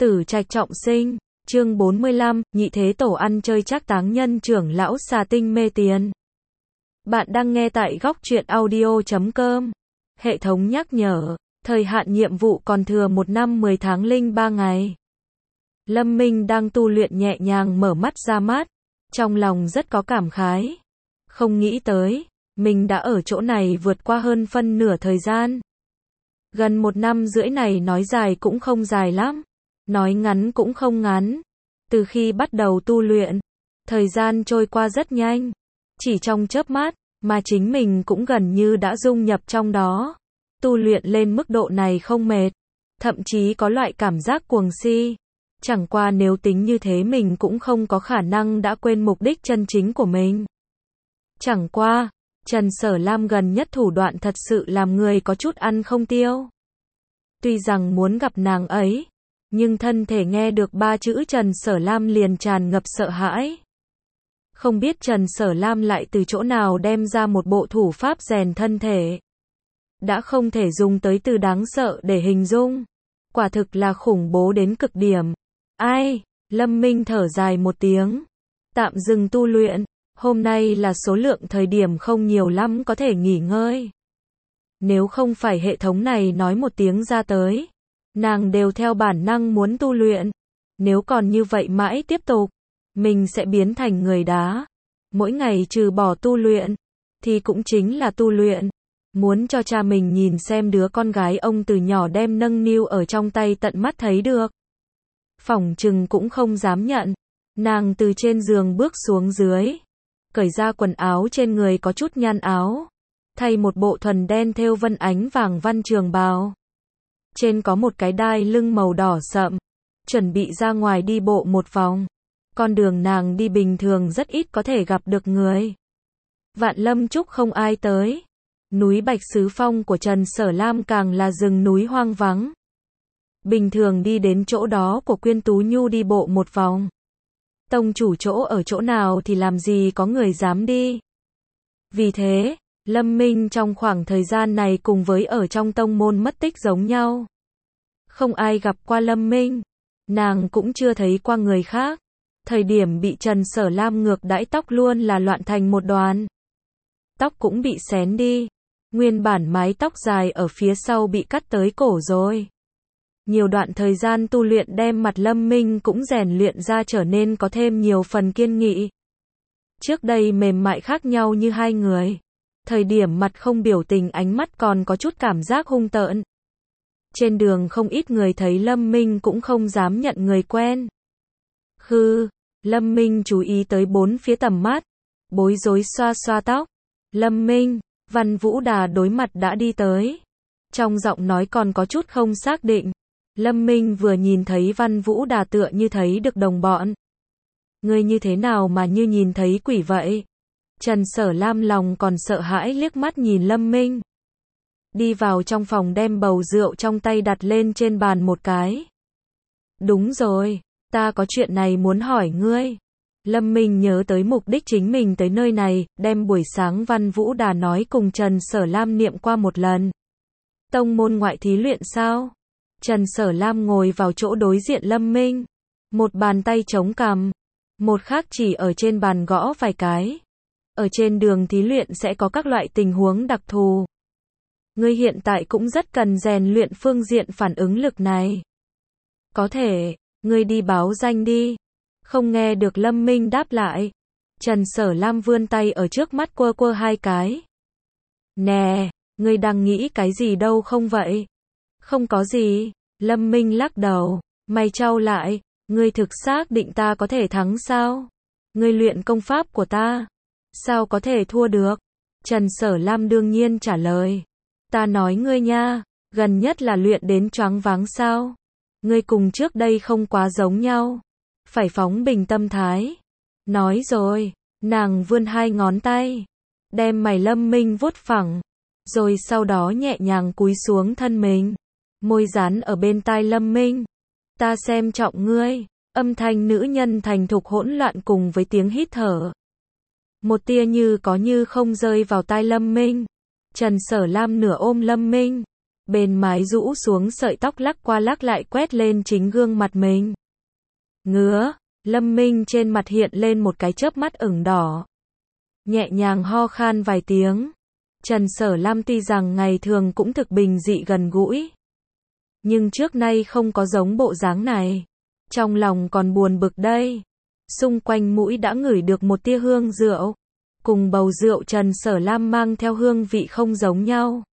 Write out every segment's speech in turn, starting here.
Tử trạch trọng sinh, chương 45, nhị thế tổ ăn chơi trác táng nhân trưởng lão xà tinh mê tiền. Bạn đang nghe tại góc truyện audio.com. Hệ thống nhắc nhở, thời hạn nhiệm vụ còn thừa 1 năm 10 tháng 03 ngày. Lâm Minh đang tu luyện nhẹ nhàng mở mắt ra mắt, trong lòng rất có cảm khái. Không nghĩ tới, mình đã ở chỗ này vượt qua hơn phân nửa thời gian. Gần 1 năm rưỡi này nói dài cũng không dài lắm, nói ngắn cũng không ngắn. Từ khi bắt đầu tu luyện, thời gian trôi qua rất nhanh, chỉ trong chớp mắt, mà chính mình cũng gần như đã dung nhập trong đó. Tu luyện lên mức độ này không mệt, thậm chí có loại cảm giác cuồng si. Chẳng qua nếu tính như thế mình cũng không có khả năng đã quên mục đích chân chính của mình. Chẳng qua, Trần Sở Lam gần nhất thủ đoạn thật sự làm người có chút ăn không tiêu. Tuy rằng muốn gặp nàng ấy, nhưng thân thể nghe được 3 chữ Trần Sở Lam liền tràn ngập sợ hãi. Không biết Trần Sở Lam lại từ chỗ nào đem ra một bộ thủ pháp rèn thân thể. Đã không thể dùng tới từ đáng sợ để hình dung. Quả thực là khủng bố đến cực điểm. Ai? Lâm Minh thở dài một tiếng. Tạm dừng tu luyện. Hôm nay là số lượng thời điểm không nhiều lắm có thể nghỉ ngơi. Nếu không phải hệ thống này nói một tiếng ra tới, nàng đều theo bản năng muốn tu luyện. Nếu còn như vậy mãi tiếp tục, mình sẽ biến thành người đá. Mỗi ngày trừ bỏ tu luyện, thì cũng chính là tu luyện. Muốn cho cha mình nhìn xem đứa con gái ông từ nhỏ đem nâng niu ở trong tay tận mắt thấy được. Phỏng chừng cũng không dám nhận. Nàng từ trên giường bước xuống dưới, cởi ra quần áo trên người có chút nhăn áo, thay một bộ thuần đen thêu vân ánh vàng văn trường bào. Trên có một cái đai lưng màu đỏ sậm, chuẩn bị ra ngoài đi bộ một vòng. Con đường nàng đi bình thường rất ít có thể gặp được người. Vạn Lâm Trúc không ai tới. Núi Bạch Sứ Phong của Trần Sở Lam càng là rừng núi hoang vắng. Bình thường đi đến chỗ đó của Quyên Tú Nhu đi bộ một vòng. Tông chủ chỗ ở chỗ nào thì làm gì có người dám đi. Vì thế, Lâm Minh trong khoảng thời gian này cùng với ở trong tông môn mất tích giống nhau. Không ai gặp qua Lâm Minh. Nàng cũng chưa thấy qua người khác. Thời điểm bị Trần Sở Lam ngược đãi tóc luôn là loạn thành một đoàn. Tóc cũng bị xén đi. Nguyên bản mái tóc dài ở phía sau bị cắt tới cổ rồi. Nhiều đoạn thời gian tu luyện đem mặt Lâm Minh cũng rèn luyện ra trở nên có thêm nhiều phần kiên nghị. Trước đây mềm mại khác nhau như hai người. Thời điểm mặt không biểu tình ánh mắt còn có chút cảm giác hung tợn. Trên đường không ít người thấy Lâm Minh cũng không dám nhận người quen. Lâm Minh chú ý tới bốn phía tầm mắt, bối rối xoa xoa tóc. Lâm Minh, Văn Vũ Đà đối mặt đã đi tới. Trong giọng nói còn có chút không xác định. Lâm Minh vừa nhìn thấy Văn Vũ Đà tựa như thấy được đồng bọn. Ngươi như thế nào mà như nhìn thấy quỷ vậy? Trần Sở Lam lòng còn sợ hãi liếc mắt nhìn Lâm Minh. Đi vào trong phòng đem bầu rượu trong tay đặt lên trên bàn một cái. Đúng rồi, ta có chuyện này muốn hỏi ngươi. Lâm Minh nhớ tới mục đích chính mình tới nơi này, đem buổi sáng Văn Vũ Đà nói cùng Trần Sở Lam niệm qua một lần. Tông môn ngoại thí luyện sao? Trần Sở Lam ngồi vào chỗ đối diện Lâm Minh. Một bàn tay chống cằm, một khác chỉ ở trên bàn gõ vài cái. Ở trên đường thí luyện sẽ có các loại tình huống đặc thù. Ngươi hiện tại cũng rất cần rèn luyện phương diện phản ứng lực này. Có thể, ngươi đi báo danh đi. Không nghe được Lâm Minh đáp lại. Trần Sở Lam vươn tay ở trước mắt quơ quơ hai cái. Nè, ngươi đang nghĩ cái gì đâu không vậy? Không có gì. Lâm Minh lắc đầu. Mày chau lại. Ngươi thực xác định ta có thể thắng sao? Ngươi luyện công pháp của ta. Sao có thể thua được? Trần Sở Lam đương nhiên trả lời. Ta nói ngươi nha. Gần nhất là luyện đến choáng váng sao? Ngươi cùng trước đây không quá giống nhau. Phải phóng bình tâm thái. Nói rồi. Nàng vươn hai ngón tay. Đem mày Lâm Minh vuốt phẳng. Rồi sau đó nhẹ nhàng cúi xuống thân mình. Môi dán ở bên tai Lâm Minh. Ta xem trọng ngươi. Âm thanh nữ nhân thành thục hỗn loạn cùng với tiếng hít thở. Một tia như có như không rơi vào tai Lâm Minh. Trần Sở Lam nửa ôm Lâm Minh. bên mái rũ xuống sợi tóc lắc qua lắc lại quét lên chính gương mặt mình. Ngứa, Lâm Minh trên mặt hiện lên một cái chớp mắt ửng đỏ. Nhẹ nhàng ho khan vài tiếng. Trần Sở Lam tuy rằng ngày thường cũng thực bình dị gần gũi, nhưng trước nay không có giống bộ dáng này. Trong lòng còn buồn bực đây. Xung quanh mũi đã ngửi được một tia hương rượu. Cùng bầu rượu Trần Sở Lam mang theo hương vị không giống nhau.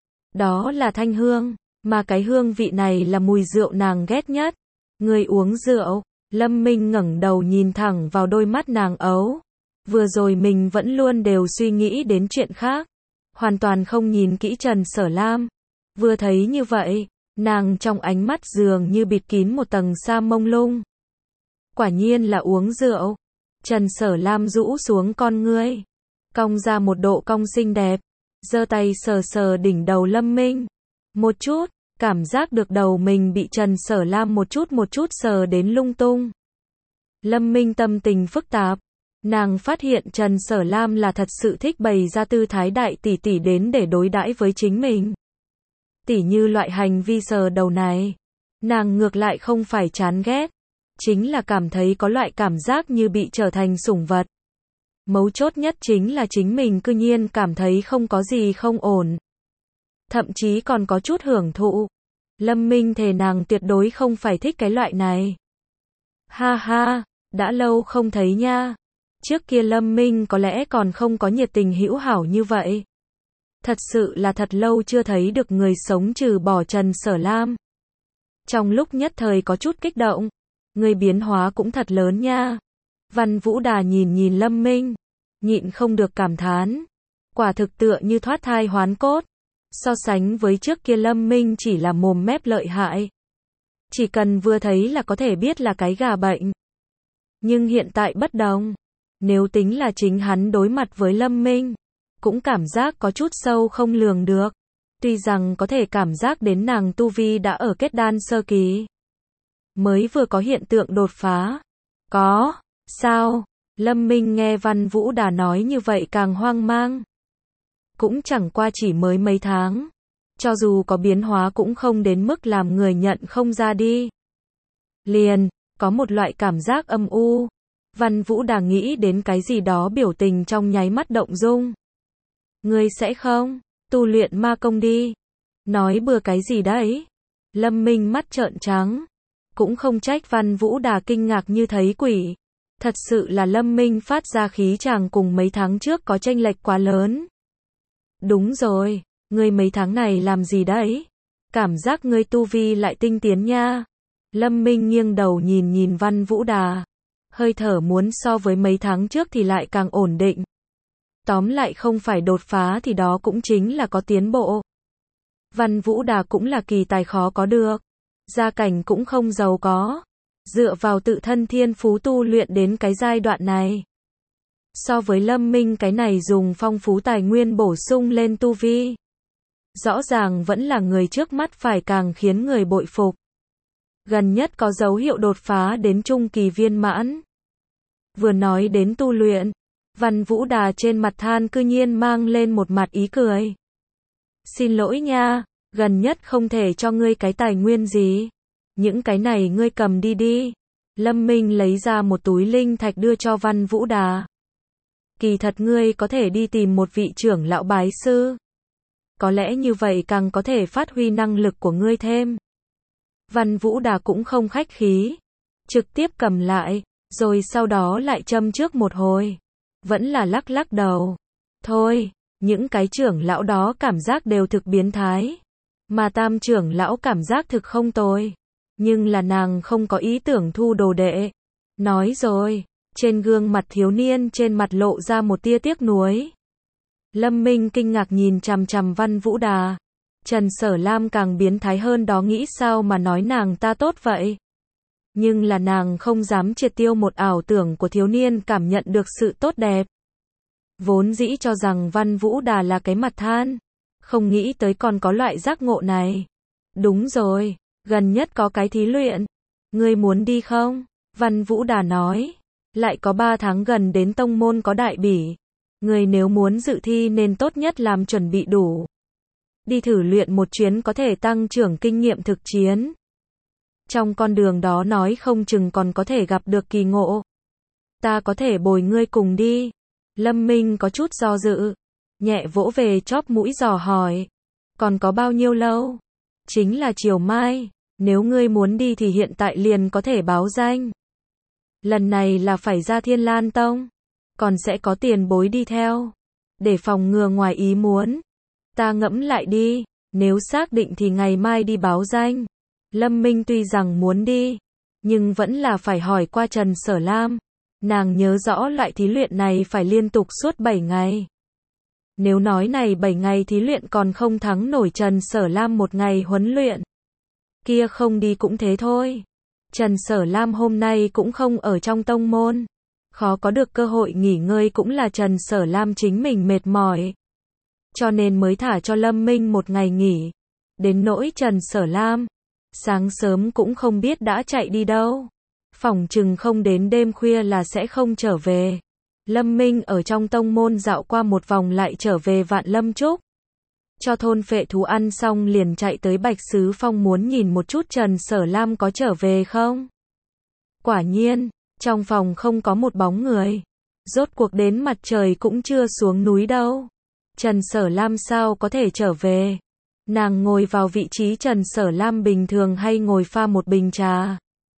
Đó là thanh hương, mà cái hương vị này là mùi rượu nàng ghét nhất. Người uống rượu, Lâm Minh ngẩng đầu nhìn thẳng vào đôi mắt nàng ấu. Vừa rồi mình vẫn luôn đều suy nghĩ đến chuyện khác, hoàn toàn không nhìn kỹ Trần Sở Lam. Vừa thấy như vậy, nàng trong ánh mắt dường như bịt kín một tầng sa mông lung. Quả nhiên là uống rượu. Trần Sở Lam rũ xuống con ngươi, cong ra một độ cong xinh đẹp, giơ tay sờ sờ đỉnh đầu Lâm Minh. Một chút, cảm giác được đầu mình bị Trần Sở Lam một chút sờ đến lung tung. Lâm Minh tâm tình phức tạp. Nàng phát hiện Trần Sở Lam là thật sự thích bày ra tư thái đại tỷ tỷ đến để đối đãi với chính mình. Tỉ như loại hành vi sờ đầu này, nàng ngược lại không phải chán ghét, chính là cảm thấy có loại cảm giác như bị trở thành sủng vật. Mấu chốt nhất chính là chính mình cư nhiên cảm thấy không có gì không ổn. Thậm chí còn có chút hưởng thụ. Lâm Minh thề nàng tuyệt đối không phải thích cái loại này. Ha ha, đã lâu không thấy nha. Trước kia Lâm Minh có lẽ còn không có nhiệt tình hữu hảo như vậy. Thật sự là thật lâu chưa thấy được người sống trừ bỏ Trần Sở Lam. Trong lúc nhất thời có chút kích động, người biến hóa cũng thật lớn nha. Văn Vũ Đà nhìn nhìn Lâm Minh, nhịn không được cảm thán. Quả thực tựa như thoát thai hoán cốt. So sánh với trước kia Lâm Minh chỉ là mồm mép lợi hại. Chỉ cần vừa thấy là có thể biết là cái gà bệnh. Nhưng hiện tại bất đồng. Nếu tính là chính hắn đối mặt với Lâm Minh, cũng cảm giác có chút sâu không lường được. Tuy rằng có thể cảm giác đến nàng tu vi đã ở kết đan sơ kỳ. Mới vừa có hiện tượng đột phá. Có, sao? Lâm Minh nghe Văn Vũ Đà nói như vậy càng hoang mang. Cũng chẳng qua chỉ mới mấy tháng. Cho dù có biến hóa cũng không đến mức làm người nhận không ra đi. Liền, có một loại cảm giác âm u. Văn Vũ Đà nghĩ đến cái gì đó biểu tình trong nháy mắt động dung. Ngươi sẽ không tu luyện ma công đi. Nói bừa cái gì đấy? Lâm Minh mắt trợn trắng. Cũng không trách Văn Vũ Đà kinh ngạc như thấy quỷ. Thật sự là Lâm Minh phát ra khí chàng cùng mấy tháng trước có chênh lệch quá lớn. Đúng rồi, ngươi mấy tháng này làm gì đấy? Cảm giác ngươi tu vi lại tinh tiến nha. Lâm Minh nghiêng đầu nhìn nhìn Văn Vũ Đà. Hơi thở muốn so với mấy tháng trước thì lại càng ổn định. Tóm lại không phải đột phá thì đó cũng chính là có tiến bộ. Văn Vũ Đà cũng là kỳ tài khó có được. Gia cảnh cũng không giàu có. Dựa vào tự thân thiên phú tu luyện đến cái giai đoạn này. So với Lâm Minh cái này dùng phong phú tài nguyên bổ sung lên tu vi. Rõ ràng vẫn là người trước mắt phải càng khiến người bội phục. Gần nhất có dấu hiệu đột phá đến trung kỳ viên mãn. Vừa nói đến tu luyện, Văn Vũ Đà trên mặt than cư nhiên mang lên một mặt ý cười. Xin lỗi nha, gần nhất không thể cho ngươi cái tài nguyên gì. Những cái này ngươi cầm đi đi. Lâm Minh lấy ra một túi linh thạch đưa cho Văn Vũ Đà. Kỳ thật ngươi có thể đi tìm một vị trưởng lão bái sư. Có lẽ như vậy càng có thể phát huy năng lực của ngươi thêm. Văn Vũ Đà cũng không khách khí. Trực tiếp cầm lại, rồi sau đó lại châm trước một hồi. Vẫn là lắc lắc đầu. Thôi, những cái trưởng lão đó cảm giác đều thực biến thái. Mà tam trưởng lão cảm giác thực không tồi. Nhưng là nàng không có ý tưởng thu đồ đệ. Nói rồi, trên gương mặt thiếu niên trên mặt lộ ra một tia tiếc nuối. Lâm Minh kinh ngạc nhìn chằm chằm Văn Vũ Đà. Trần Sở Lam càng biến thái hơn đó, nghĩ sao mà nói nàng ta tốt vậy. Nhưng là nàng không dám triệt tiêu một ảo tưởng của thiếu niên cảm nhận được sự tốt đẹp. Vốn dĩ cho rằng Văn Vũ Đà là cái mặt than. Không nghĩ tới còn có loại giác ngộ này. Đúng rồi, gần nhất có cái thí luyện. Ngươi muốn đi không? Văn Vũ Đà nói. Lại có 3 tháng gần đến tông môn có đại bỉ. Ngươi nếu muốn dự thi nên tốt nhất làm chuẩn bị đủ. Đi thử luyện một chuyến có thể tăng trưởng kinh nghiệm thực chiến. Trong con đường đó nói không chừng còn có thể gặp được kỳ ngộ. Ta có thể bồi ngươi cùng đi. Lâm Minh có chút do dự. Nhẹ vỗ về chóp mũi dò hỏi. Còn có bao nhiêu lâu? Chính là chiều mai. Nếu ngươi muốn đi thì hiện tại liền có thể báo danh. Lần này là phải ra Thiên Lan Tông. Còn sẽ có tiền bối đi theo. Để phòng ngừa ngoài ý muốn. Ta ngẫm lại đi. Nếu xác định thì ngày mai đi báo danh. Lâm Minh tuy rằng muốn đi. Nhưng vẫn là phải hỏi qua Trần Sở Lam. Nàng nhớ rõ loại thí luyện này phải liên tục suốt 7 ngày. Nếu nói này 7 ngày thí luyện còn không thắng nổi Trần Sở Lam một ngày huấn luyện. Kia không đi cũng thế thôi. Trần Sở Lam hôm nay cũng không ở trong tông môn. Khó có được cơ hội nghỉ ngơi cũng là Trần Sở Lam chính mình mệt mỏi. Cho nên mới thả cho Lâm Minh một ngày nghỉ. Đến nỗi Trần Sở Lam. Sáng sớm cũng không biết đã chạy đi đâu. Phỏng chừng không đến đêm khuya là sẽ không trở về. Lâm Minh ở trong tông môn dạo qua một vòng lại trở về Vạn Lâm Trúc. Cho thôn phệ thú ăn xong liền chạy tới Bạch Sứ Phong muốn nhìn một chút Trần Sở Lam có trở về không. Quả nhiên, trong phòng không có một bóng người. Rốt cuộc đến mặt trời cũng chưa xuống núi đâu. Trần Sở Lam sao có thể trở về. Nàng ngồi vào vị trí Trần Sở Lam bình thường hay ngồi pha một bình trà.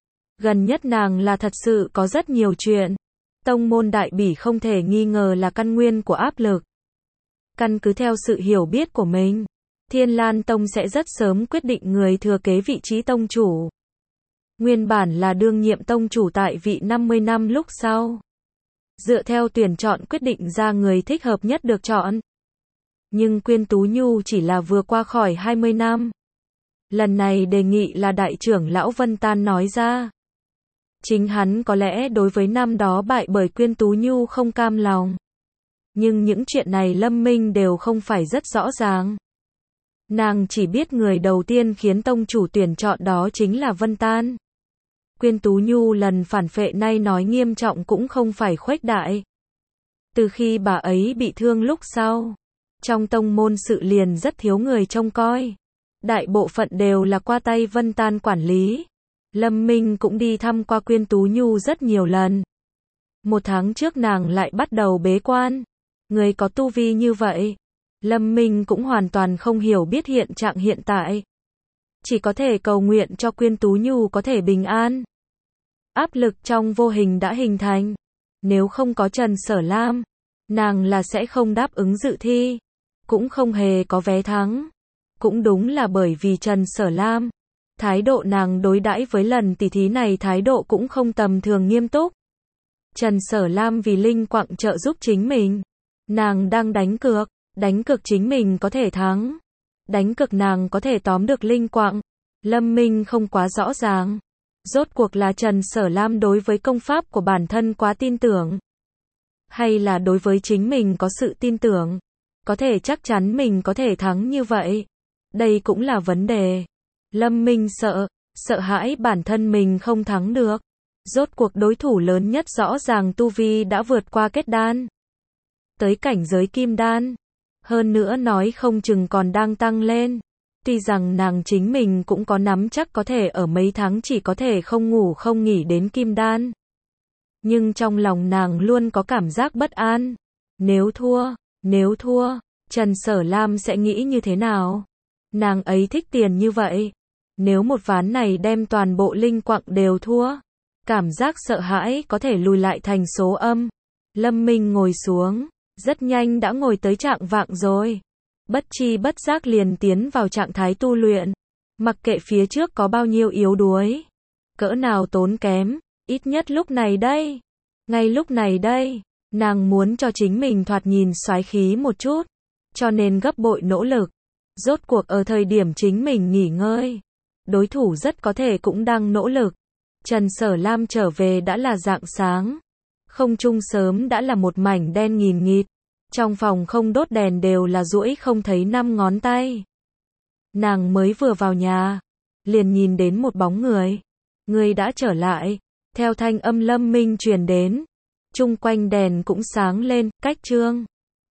Gần nhất nàng là thật sự có rất nhiều chuyện. Tông môn Đại Bỉ không thể nghi ngờ là căn nguyên của áp lực. Căn cứ theo sự hiểu biết của mình, Thiên Lan Tông sẽ rất sớm quyết định người thừa kế vị trí tông chủ. Nguyên bản là đương nhiệm tông chủ tại vị 50 năm lúc sau. Dựa theo tuyển chọn quyết định ra người thích hợp nhất được chọn. Nhưng Quyên Tú Nhu chỉ là vừa qua khỏi 20 năm. Lần này đề nghị là đại trưởng lão Vân Tan nói ra. Chính hắn có lẽ đối với năm đó bại bởi Quyên Tú Nhu không cam lòng. Nhưng những chuyện này Lâm Minh đều không phải rất rõ ràng. Nàng chỉ biết người đầu tiên khiến tông chủ tuyển chọn đó chính là Vân Tan. Quyên Tú Nhu lần phản phệ nay nói nghiêm trọng cũng không phải khuếch đại. Từ khi bà ấy bị thương lúc sau, trong tông môn sự liền rất thiếu người trông coi. Đại bộ phận đều là qua tay Vân Tan quản lý. Lâm Minh cũng đi thăm qua Quyên Tú Nhu rất nhiều lần. 1 tháng trước nàng lại bắt đầu bế quan. Người có tu vi như vậy. Lâm Minh cũng hoàn toàn không hiểu biết hiện trạng hiện tại. Chỉ có thể cầu nguyện cho Quyên Tú Nhu có thể bình an. Áp lực trong vô hình đã hình thành. Nếu không có Trần Sở Lam, nàng là sẽ không đáp ứng dự thi. Cũng không hề có vé thắng. Cũng đúng là bởi vì Trần Sở Lam. Thái độ nàng đối đãi với lần tỷ thí này thái độ cũng không tầm thường nghiêm túc. Trần Sở Lam vì linh quặng trợ giúp chính mình. Nàng đang đánh cược chính mình có thể thắng. Đánh cược nàng có thể tóm được linh quặng. Lâm Minh không quá rõ ràng. Rốt cuộc là Trần Sở Lam đối với công pháp của bản thân quá tin tưởng. Hay là đối với chính mình có sự tin tưởng. Có thể chắc chắn mình có thể thắng như vậy. Đây cũng là vấn đề. Lâm Minh sợ hãi bản thân mình không thắng được. Rốt cuộc đối thủ lớn nhất rõ ràng tu vi đã vượt qua kết đan. Tới cảnh giới kim đan. Hơn nữa nói không chừng còn đang tăng lên. Tuy rằng nàng chính mình cũng có nắm chắc có thể ở mấy tháng chỉ có thể không ngủ không nghỉ đến kim đan. Nhưng trong lòng nàng luôn có cảm giác bất an. Nếu thua, Trần Sở Lam sẽ nghĩ như thế nào? Nàng ấy thích tiền như vậy. Nếu một ván này đem toàn bộ linh quặng đều thua, cảm giác sợ hãi có thể lùi lại thành số âm. Lâm Minh ngồi xuống, rất nhanh đã ngồi tới trạng vạng rồi. Bất chi bất giác liền tiến vào trạng thái tu luyện. Mặc kệ phía trước có bao nhiêu yếu đuối, cỡ nào tốn kém, ít nhất lúc này đây. Ngay lúc này đây, nàng muốn cho chính mình thoạt nhìn soái khí một chút, cho nên gấp bội nỗ lực. Rốt cuộc ở thời điểm chính mình nghỉ ngơi, đối thủ rất có thể cũng đang nỗ lực. Trần Sở Lam trở về đã là rạng sáng. Không trung sớm đã là một mảnh đen nghìn nghịt. Trong phòng không đốt đèn đều là duỗi không thấy 5 ngón tay. Nàng mới vừa vào nhà, liền nhìn đến một bóng người. Người đã trở lại. Theo thanh âm Lâm Minh truyền đến, chung quanh đèn cũng sáng lên, cách trương.